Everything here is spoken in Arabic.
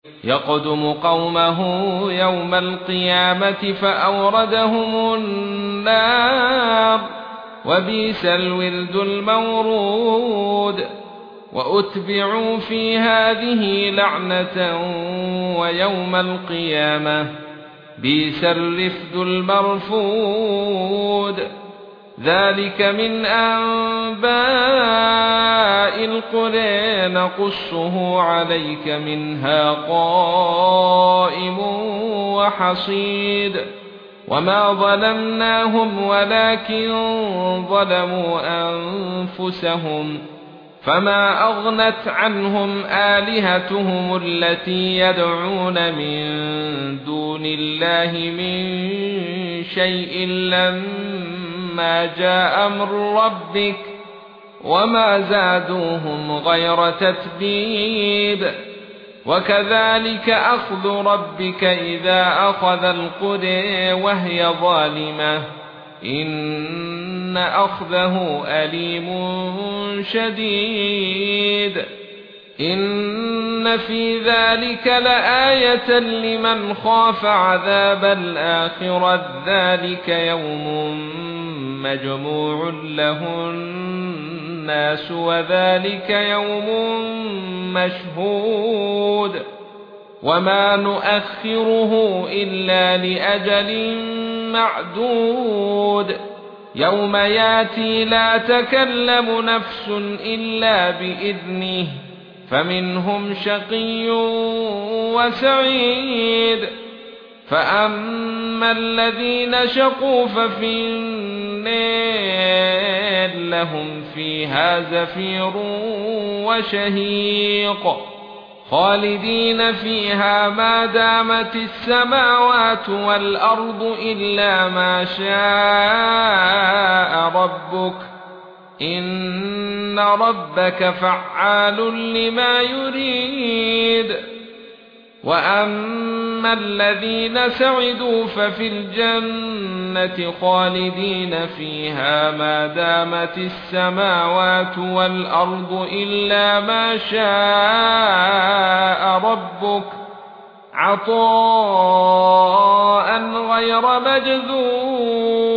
يقدم قومه يوم القيامة فأوردهم النار وبئس الورد المورود وأتبعوا في هذه لعنة ويوم القيامة بئس الرفد المرفود ذلك من أنباء القرى نقصه عليك منها قائم وحصيد وما ظلمناهم ولكن ظلموا أنفسهم فما أغنت عنهم آلهتهم التي يدعون من دون الله من شيء لما جاء أمر ربك وما زادوهم غير تتبيب وكذلك أخذ ربك إذا أخذ القرى وهي ظالمة إن أخذه أليم شديد إن في ذلك لآية لمن خاف عذاب الآخرة ذلك يوم مجموع له الناس وذلك يوم مشهود وما نؤخره إلا لأجل معدود يوم ياتي لا تكلم نفس إلا بإذنه فمنهم شقي وسعيد فأما الذين شقوا ففي النار لهم فيها زفير وشهيق خالدين فيها ما دامت السماوات والأرض إلا ما شاء ربك إن ربك فعال لما يريد وأما الذين سعدوا ففي الجنة خالدين فيها ما دامت السماوات والأرض إلا ما شاء ربك عطاء غير مجذوذ